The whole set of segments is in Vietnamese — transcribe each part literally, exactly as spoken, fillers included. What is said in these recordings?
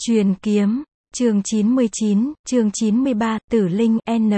Truyền kiếm, chương chín mươi chín, chương chín mươi ba, Tử Linh, N.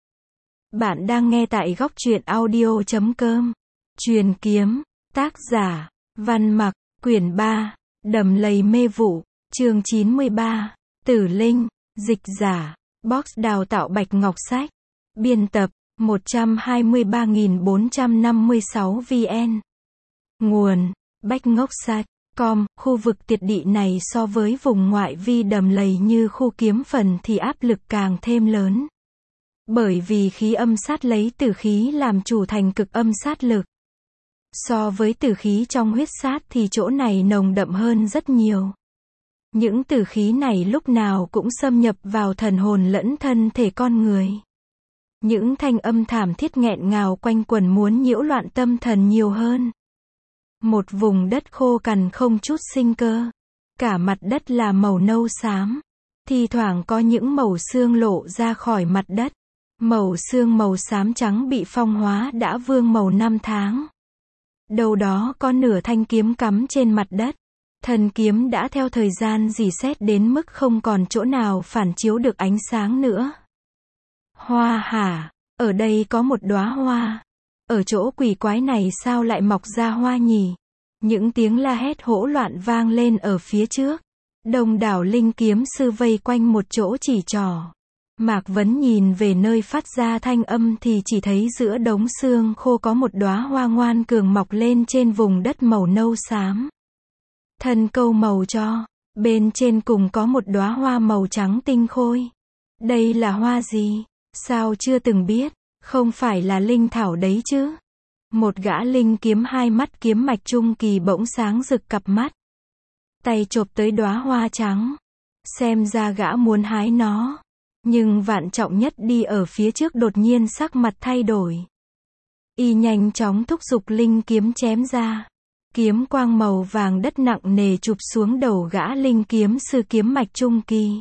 Bạn đang nghe tại góc truyện audio chấm com. Truyền kiếm, tác giả, Văn Mặc, quyển ba, Đầm lầy mê vụ, chương chín mươi ba, Tử Linh, dịch giả, box đào tạo Bạch Ngọc Sách, biên tập, một trăm hai mươi ba nghìn bốn trăm năm mươi sáu vn. Nguồn, Bách Ngốc Sách. Com, khu vực tiệt địa này so với vùng ngoại vi đầm lầy như khu kiếm phần thì áp lực càng thêm lớn. Bởi vì khí âm sát lấy tử khí làm chủ thành cực âm sát lực. So với tử khí trong huyết sát thì chỗ này nồng đậm hơn rất nhiều. Những tử khí này lúc nào cũng xâm nhập vào thần hồn lẫn thân thể con người. Những thanh âm thảm thiết nghẹn ngào quanh quẩn muốn nhiễu loạn tâm thần nhiều hơn. Một vùng đất khô cằn không chút sinh cơ. Cả mặt đất là màu nâu xám. Thi thoảng có những mẩu xương lộ ra khỏi mặt đất. Mẩu xương màu xám trắng bị phong hóa đã vương màu năm tháng. Đâu đó có nửa thanh kiếm cắm trên mặt đất. Thân kiếm đã theo thời gian rỉ sét đến mức không còn chỗ nào phản chiếu được ánh sáng nữa. Hoa hả, ở đây có một đóa hoa. Ở chỗ quỷ quái này sao lại mọc ra hoa nhỉ? Những tiếng la hét hỗn loạn vang lên ở phía trước. Đông đảo linh kiếm sư vây quanh một chỗ chỉ trỏ. Mạc Vấn nhìn về nơi phát ra thanh âm thì chỉ thấy giữa đống xương khô có một đóa hoa ngoan cường mọc lên trên vùng đất màu nâu xám. Thân câu màu cho, bên trên cùng có một đóa hoa màu trắng tinh khôi. Đây là hoa gì? Sao chưa từng biết? Không phải là linh thảo đấy chứ? Một gã linh kiếm hai mắt kiếm mạch trung kỳ bỗng sáng rực cặp mắt. Tay chộp tới đóa hoa trắng. Xem ra gã muốn hái nó. Nhưng Vạn Trọng Nhất đi ở phía trước đột nhiên sắc mặt thay đổi. Y nhanh chóng thúc giục linh kiếm chém ra. Kiếm quang màu vàng đất nặng nề chụp xuống đầu gã linh kiếm sư kiếm mạch trung kỳ.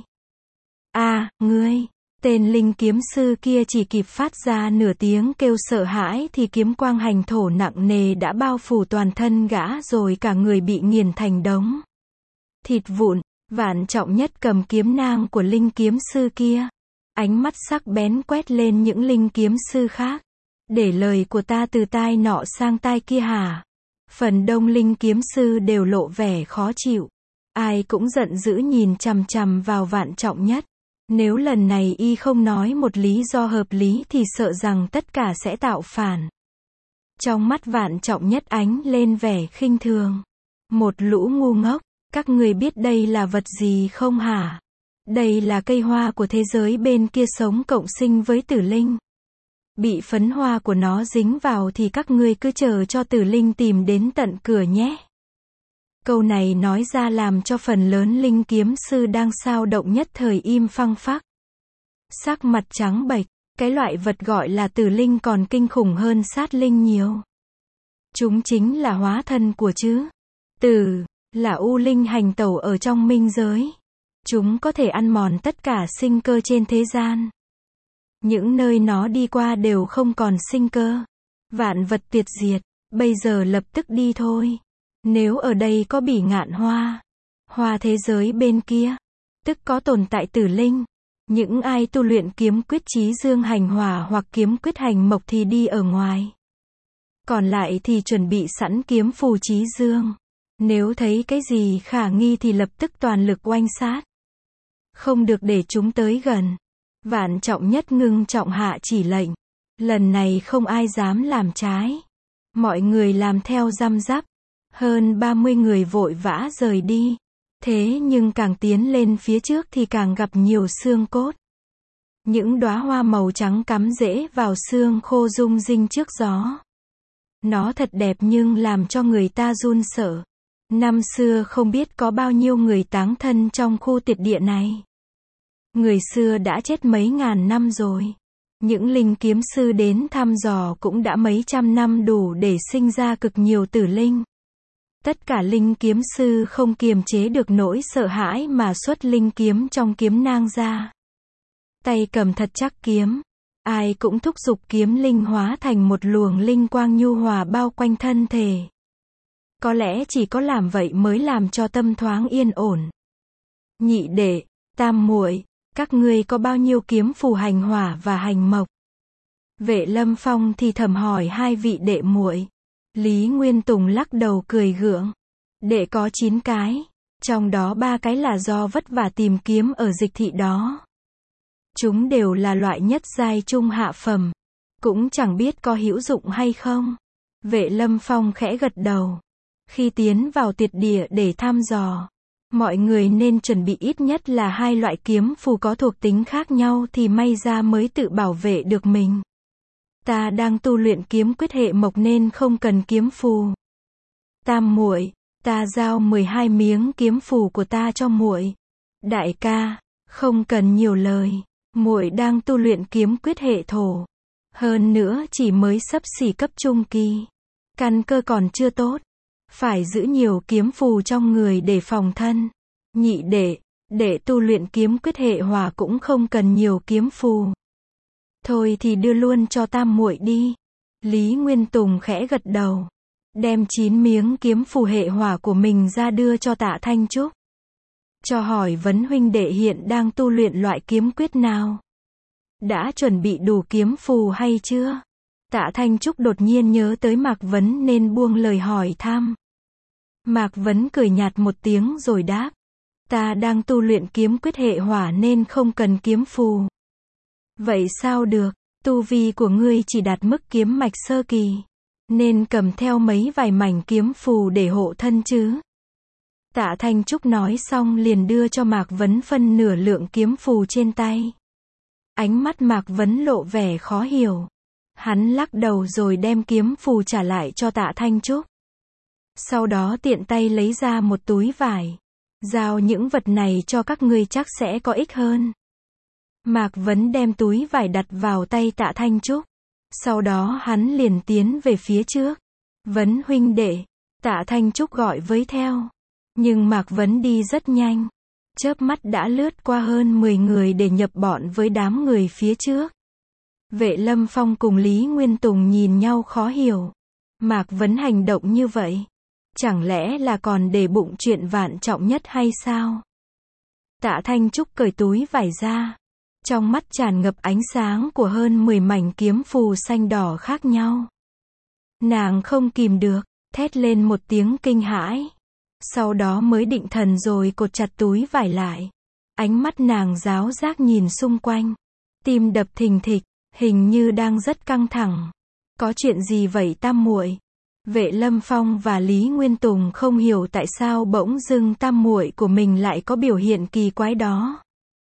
A, ngươi! Tên linh kiếm sư kia chỉ kịp phát ra nửa tiếng kêu sợ hãi thì kiếm quang hành thổ nặng nề đã bao phủ toàn thân gã rồi cả người bị nghiền thành đống thịt vụn. Vạn Trọng Nhất cầm kiếm nang của linh kiếm sư kia. Ánh mắt sắc bén quét lên những linh kiếm sư khác. Để lời của ta từ tai nọ sang tai kia hả? Phần đông linh kiếm sư đều lộ vẻ khó chịu. Ai cũng giận dữ nhìn chằm chằm vào Vạn Trọng Nhất. Nếu lần này y không nói một lý do hợp lý thì sợ rằng tất cả sẽ tạo phản. Trong mắt Vạn Trọng Nhất ánh lên vẻ khinh thường. Một lũ ngu ngốc, các người biết đây là vật gì không hả? Đây là cây hoa của thế giới bên kia sống cộng sinh với tử linh. Bị phấn hoa của nó dính vào thì các ngươi cứ chờ cho tử linh tìm đến tận cửa nhé. Câu này nói ra làm cho phần lớn linh kiếm sư đang sao động nhất thời im phăng phắc. Sắc mặt trắng bệch, cái loại vật gọi là tử linh còn kinh khủng hơn sát linh nhiều. Chúng chính là hóa thân của chữ tử, là u linh hành tẩu ở trong minh giới. Chúng có thể ăn mòn tất cả sinh cơ trên thế gian. Những nơi nó đi qua đều không còn sinh cơ. Vạn vật tuyệt diệt, bây giờ lập tức đi thôi. Nếu ở đây có bỉ ngạn hoa, hoa thế giới bên kia, tức có tồn tại tử linh. Những ai tu luyện kiếm quyết chí dương hành hỏa hoặc kiếm quyết hành mộc thì đi ở ngoài. Còn lại thì chuẩn bị sẵn kiếm phù chí dương. Nếu thấy cái gì khả nghi thì lập tức toàn lực oanh sát. Không được để chúng tới gần. Vạn Trọng Nhất ngưng trọng hạ chỉ lệnh. Lần này không ai dám làm trái. Mọi người làm theo răm rắp. Hơn ba mươi người vội vã rời đi. Thế nhưng càng tiến lên phía trước thì càng gặp nhiều xương cốt. Những đóa hoa màu trắng cắm rễ vào xương khô rung rinh trước gió. Nó thật đẹp nhưng làm cho người ta run sợ. Năm xưa không biết có bao nhiêu người táng thân trong khu tiệt địa này. Người xưa đã chết mấy ngàn năm rồi. Những linh kiếm sư đến thăm dò cũng đã mấy trăm năm đủ để sinh ra cực nhiều tử linh. Tất cả linh kiếm sư không kiềm chế được nỗi sợ hãi mà xuất linh kiếm trong kiếm nang ra. Tay cầm thật chắc kiếm. Ai cũng thúc giục kiếm linh hóa thành một luồng linh quang nhu hòa bao quanh thân thể. Có lẽ chỉ có làm vậy mới làm cho tâm thoáng yên ổn. nhị đệ, tam muội, các ngươi có bao nhiêu kiếm phù hành hỏa và hành mộc? Vệ Lâm Phong thì thầm hỏi hai vị đệ muội. Lý Nguyên Tùng lắc đầu cười gượng. Đệ có chín cái, trong đó ba cái là do vất vả tìm kiếm ở dịch thị đó. Chúng đều là loại nhất giai trung hạ phẩm, cũng chẳng biết có hữu dụng hay không. Vệ Lâm Phong khẽ gật đầu. Khi tiến vào tuyệt địa để thăm dò, mọi người nên chuẩn bị ít nhất là hai loại kiếm phù có thuộc tính khác nhau thì may ra mới tự bảo vệ được mình. Ta đang tu luyện kiếm quyết hệ mộc nên không cần kiếm phù. Tam muội, ta giao mười hai miếng kiếm phù của ta cho muội. Đại ca, không cần nhiều lời, muội đang tu luyện kiếm quyết hệ thổ. Hơn nữa chỉ mới xấp xỉ cấp trung kỳ. Căn cơ còn chưa tốt. Phải giữ nhiều kiếm phù trong người để phòng thân. Nhị đệ, để tu luyện kiếm quyết hệ hỏa cũng không cần nhiều kiếm phù. Thôi thì đưa luôn cho tam muội đi. Lý Nguyên Tùng khẽ gật đầu. Đem chín miếng kiếm phù hệ hỏa của mình ra đưa cho Tạ Thanh Trúc. Cho hỏi Vấn huynh đệ hiện đang tu luyện loại kiếm quyết nào? Đã chuẩn bị đủ kiếm phù hay chưa? Tạ Thanh Trúc đột nhiên nhớ tới Mạc Vấn nên buông lời hỏi thăm. Mạc Vấn cười nhạt một tiếng rồi đáp. Ta đang tu luyện kiếm quyết hệ hỏa nên không cần kiếm phù. Vậy sao được, tu vi của ngươi chỉ đạt mức kiếm mạch sơ kỳ, nên cầm theo mấy vài mảnh kiếm phù để hộ thân chứ. Tạ Thanh Trúc nói xong liền đưa cho Mạc Vấn phân nửa lượng kiếm phù trên tay. Ánh mắt Mạc Vấn lộ vẻ khó hiểu. Hắn lắc đầu rồi đem kiếm phù trả lại cho Tạ Thanh Trúc. Sau đó tiện tay lấy ra một túi vải. Giao những vật này cho các ngươi chắc sẽ có ích hơn. Mạc Vấn đem túi vải đặt vào tay Tạ Thanh Trúc. Sau đó hắn liền tiến về phía trước. Vấn huynh đệ, Tạ Thanh Trúc gọi với theo. Nhưng Mạc Vấn đi rất nhanh. Chớp mắt đã lướt qua hơn mười người để nhập bọn với đám người phía trước. Vệ Lâm Phong cùng Lý Nguyên Tùng nhìn nhau khó hiểu. Mạc Vấn hành động như vậy, chẳng lẽ là còn để bụng chuyện vạn trọng nhất hay sao? Tạ Thanh Trúc cởi túi vải ra. Trong mắt tràn ngập ánh sáng của hơn mười mảnh kiếm phù xanh đỏ khác nhau. Nàng không kìm được, thét lên một tiếng kinh hãi. Sau đó mới định thần rồi cột chặt túi vải lại. Ánh mắt nàng ráo rác nhìn xung quanh. Tim đập thình thịch, hình như đang rất căng thẳng. Có chuyện gì vậy tam muội? Vệ Lâm Phong và Lý Nguyên Tùng không hiểu tại sao bỗng dưng tam muội của mình lại có biểu hiện kỳ quái đó.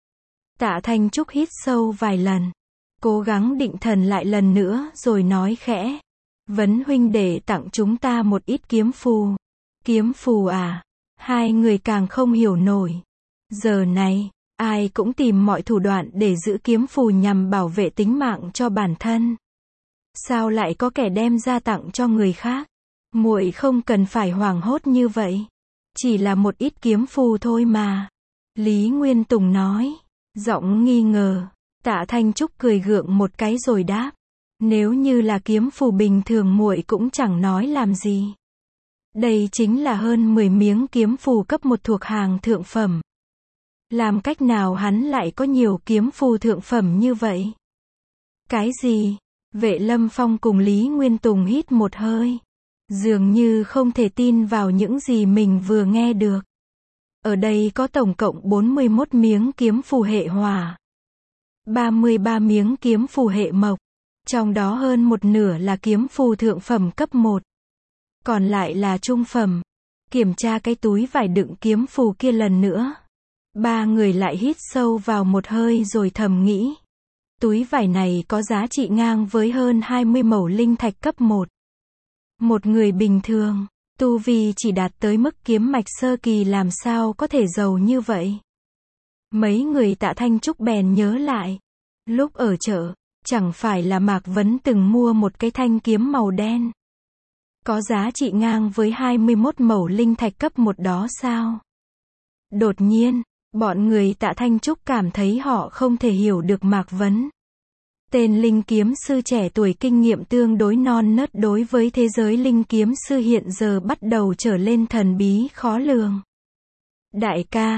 Tạ Thanh Trúc hít sâu vài lần, cố gắng định thần lại lần nữa rồi nói khẽ. Vấn huynh để tặng chúng ta một ít kiếm phù. Kiếm phù à? Hai người càng không hiểu nổi. Giờ này, ai cũng tìm mọi thủ đoạn để giữ kiếm phù nhằm bảo vệ tính mạng cho bản thân. Sao lại có kẻ đem ra tặng cho người khác? Muội không cần phải hoảng hốt như vậy. Chỉ là một ít kiếm phù thôi mà. Lý Nguyên Tùng nói, giọng nghi ngờ. Tạ Thanh Trúc cười gượng một cái rồi đáp. Nếu như là kiếm phù bình thường muội cũng chẳng nói làm gì. Đây chính là hơn mười miếng kiếm phù cấp một thuộc hàng thượng phẩm. Làm cách nào hắn lại có nhiều kiếm phù thượng phẩm như vậy? Cái gì? Vệ Lâm Phong cùng Lý Nguyên Tùng hít một hơi. Dường như không thể tin vào những gì mình vừa nghe được. Ở đây có tổng cộng bốn mươi mốt miếng kiếm phù hệ hỏa. ba mươi ba miếng kiếm phù hệ mộc. Trong đó hơn một nửa là kiếm phù thượng phẩm cấp một. Còn lại là trung phẩm. Kiểm tra cái túi vải đựng kiếm phù kia lần nữa. Ba người lại hít sâu vào một hơi rồi thầm nghĩ. Túi vải này có giá trị ngang với hơn hai mươi mẩu linh thạch cấp một. Một người bình thường, tu vi chỉ đạt tới mức kiếm mạch sơ kỳ làm sao có thể giàu như vậy. Mấy người Tạ Thanh Trúc bèn nhớ lại. Lúc ở chợ, chẳng phải là Mạc Vấn từng mua một cái thanh kiếm màu đen. Có giá trị ngang với hai mươi mốt mẩu linh thạch cấp một đó sao? Đột nhiên, bọn người Tạ Thanh Trúc cảm thấy họ không thể hiểu được Mạc Vấn. Tên linh kiếm sư trẻ tuổi kinh nghiệm tương đối non nớt đối với thế giới linh kiếm sư hiện giờ bắt đầu trở lên thần bí khó lường. Đại ca,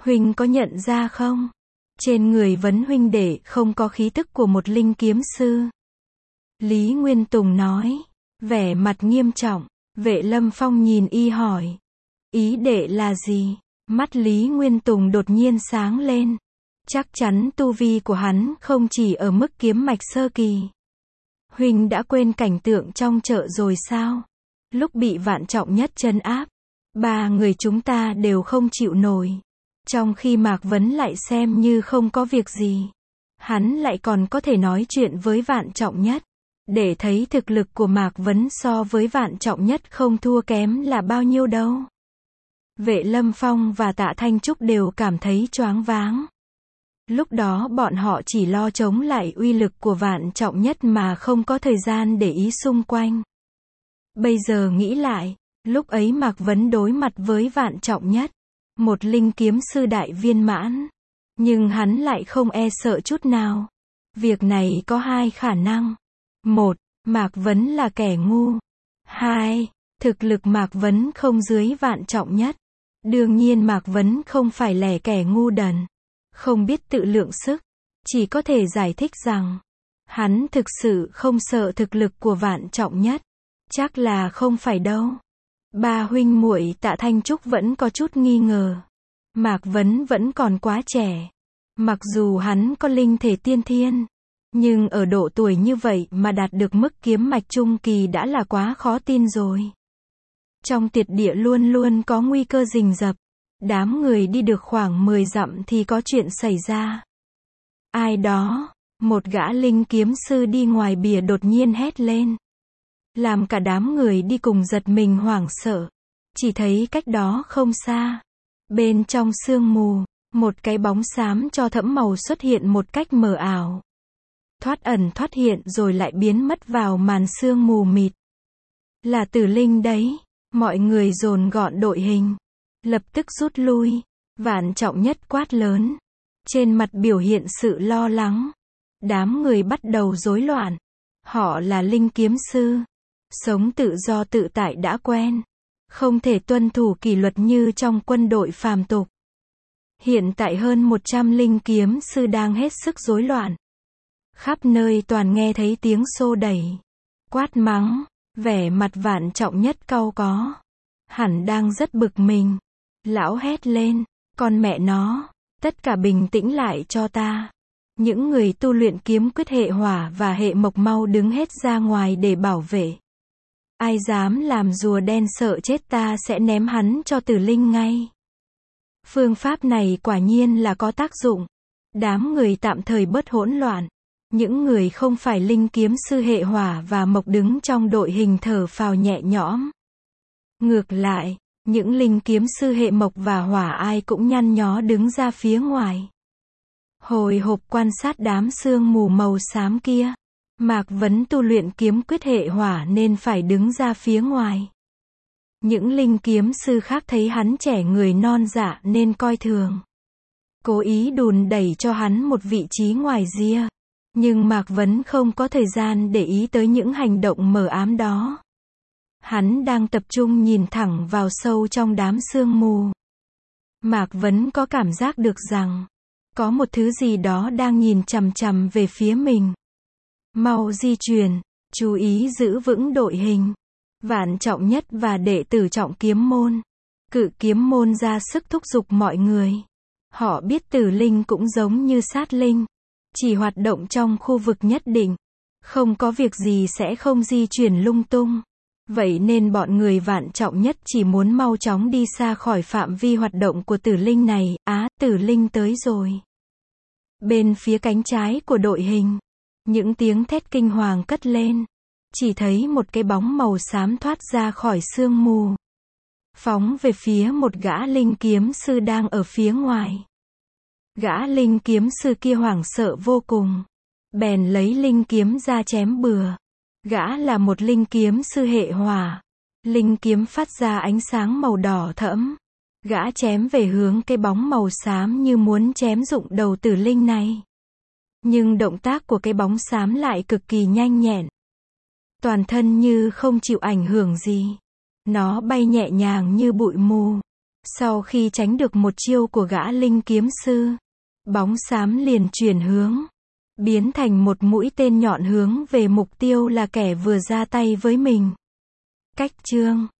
Huynh có nhận ra không? Trên người Vấn huynh đệ không có khí tức của một linh kiếm sư. Lý Nguyên Tùng nói, vẻ mặt nghiêm trọng. Vệ Lâm Phong nhìn y hỏi, ý đệ là gì? Mắt Lý Nguyên Tùng đột nhiên sáng lên. Chắc chắn tu vi của hắn không chỉ ở mức kiếm mạch sơ kỳ. Huynh đã quên cảnh tượng trong chợ rồi sao? Lúc bị Vạn Trọng Nhất trấn áp, ba người chúng ta đều không chịu nổi. Trong khi Mạc Vấn lại xem như không có việc gì. Hắn lại còn có thể nói chuyện với Vạn Trọng Nhất. Để thấy thực lực của Mạc Vấn so với Vạn Trọng Nhất không thua kém là bao nhiêu đâu. Vệ Lâm Phong và Tạ Thanh Trúc đều cảm thấy choáng váng. Lúc đó bọn họ chỉ lo chống lại uy lực của Vạn Trọng Nhất mà không có thời gian để ý xung quanh. Bây giờ nghĩ lại, lúc ấy Mạc Vấn đối mặt với Vạn Trọng Nhất, một linh kiếm sư đại viên mãn, nhưng hắn lại không e sợ chút nào. Việc này có hai khả năng. Một, Mạc Vấn là kẻ ngu. Hai, thực lực Mạc Vấn không dưới Vạn Trọng Nhất. Đương nhiên Mạc Vấn không phải là kẻ ngu đần, không biết tự lượng sức, chỉ có thể giải thích rằng, hắn thực sự không sợ thực lực của Vạn Trọng Nhất. Chắc là không phải đâu. Ba huynh muội Tạ Thanh Trúc vẫn có chút nghi ngờ. Mạc Vấn vẫn còn quá trẻ. Mặc dù hắn có linh thể tiên thiên, nhưng ở độ tuổi như vậy mà đạt được mức kiếm mạch trung kỳ đã là quá khó tin rồi. Trong tiệt địa luôn luôn có nguy cơ rình rập. Đám người đi được khoảng mười dặm thì có chuyện xảy ra. Ai đó, một gã linh kiếm sư đi ngoài bìa đột nhiên hét lên. Làm cả đám người đi cùng giật mình hoảng sợ. Chỉ thấy cách đó không xa, bên trong sương mù, một cái bóng xám cho thẫm màu xuất hiện một cách mờ ảo. Thoát ẩn thoát hiện rồi lại biến mất vào màn sương mù mịt. Là Tử Linh đấy. Mọi người dồn gọn đội hình, lập tức rút lui. Vạn Trọng Nhất quát lớn, trên mặt biểu hiện sự lo lắng. Đám người bắt đầu rối loạn. Họ là linh kiếm sư, sống tự do tự tại đã quen, không thể tuân thủ kỷ luật như trong quân đội phàm tục. Hiện tại hơn một trăm linh kiếm sư đang hết sức rối loạn. Khắp nơi toàn nghe thấy tiếng xô đẩy, quát mắng. Vẻ mặt Vạn Trọng Nhất cau có. Hẳn đang rất bực mình. Lão hét lên, con mẹ nó, tất cả bình tĩnh lại cho ta. Những người tu luyện kiếm quyết hệ hỏa và hệ mộc mau đứng hết ra ngoài để bảo vệ. Ai dám làm rùa đen sợ chết ta sẽ ném hắn cho Tử Linh ngay. Phương pháp này quả nhiên là có tác dụng. Đám người tạm thời bớt hỗn loạn. Những người không phải linh kiếm sư hệ hỏa và mộc đứng trong đội hình thở phào nhẹ nhõm. Ngược lại, những linh kiếm sư hệ mộc và hỏa ai cũng nhăn nhó đứng ra phía ngoài. Hồi hộp quan sát đám sương mù màu xám kia. Mạc Vấn tu luyện kiếm quyết hệ hỏa nên phải đứng ra phía ngoài. Những linh kiếm sư khác thấy hắn trẻ người non dạ nên coi thường. Cố ý đùn đẩy cho hắn một vị trí ngoài ria. Nhưng Mạc Vấn không có thời gian để ý tới những hành động mờ ám đó. Hắn đang tập trung nhìn thẳng vào sâu trong đám sương mù. Mạc Vấn có cảm giác được rằng, có một thứ gì đó đang nhìn chằm chằm về phía mình. Mau di chuyển, chú ý giữ vững đội hình. Vạn Trọng Nhất và đệ tử Trọng Kiếm Môn, Cự Kiếm Môn ra sức thúc giục mọi người. Họ biết Tử Linh cũng giống như sát linh, chỉ hoạt động trong khu vực nhất định, không có việc gì sẽ không di chuyển lung tung. Vậy nên bọn người Vạn Trọng Nhất chỉ muốn mau chóng đi xa khỏi phạm vi hoạt động của Tử Linh này. Á, Tử Linh tới rồi. Bên phía cánh trái của đội hình, những tiếng thét kinh hoàng cất lên. Chỉ thấy một cái bóng màu xám thoát ra khỏi sương mù, phóng về phía một gã linh kiếm sư đang ở phía ngoài. Gã linh kiếm sư kia hoảng sợ vô cùng, bèn lấy linh kiếm ra chém bừa. Gã là một linh kiếm sư hệ hỏa. Linh kiếm phát ra ánh sáng màu đỏ thẫm. Gã chém về hướng cái bóng màu xám như muốn chém rụng đầu Tử Linh này. Nhưng động tác của cái bóng xám lại cực kỳ nhanh nhẹn. Toàn thân như không chịu ảnh hưởng gì. Nó bay nhẹ nhàng như bụi mù. Sau khi tránh được một chiêu của gã linh kiếm sư, bóng xám liền chuyển hướng, biến thành một mũi tên nhọn hướng về mục tiêu là kẻ vừa ra tay với mình. Cách chương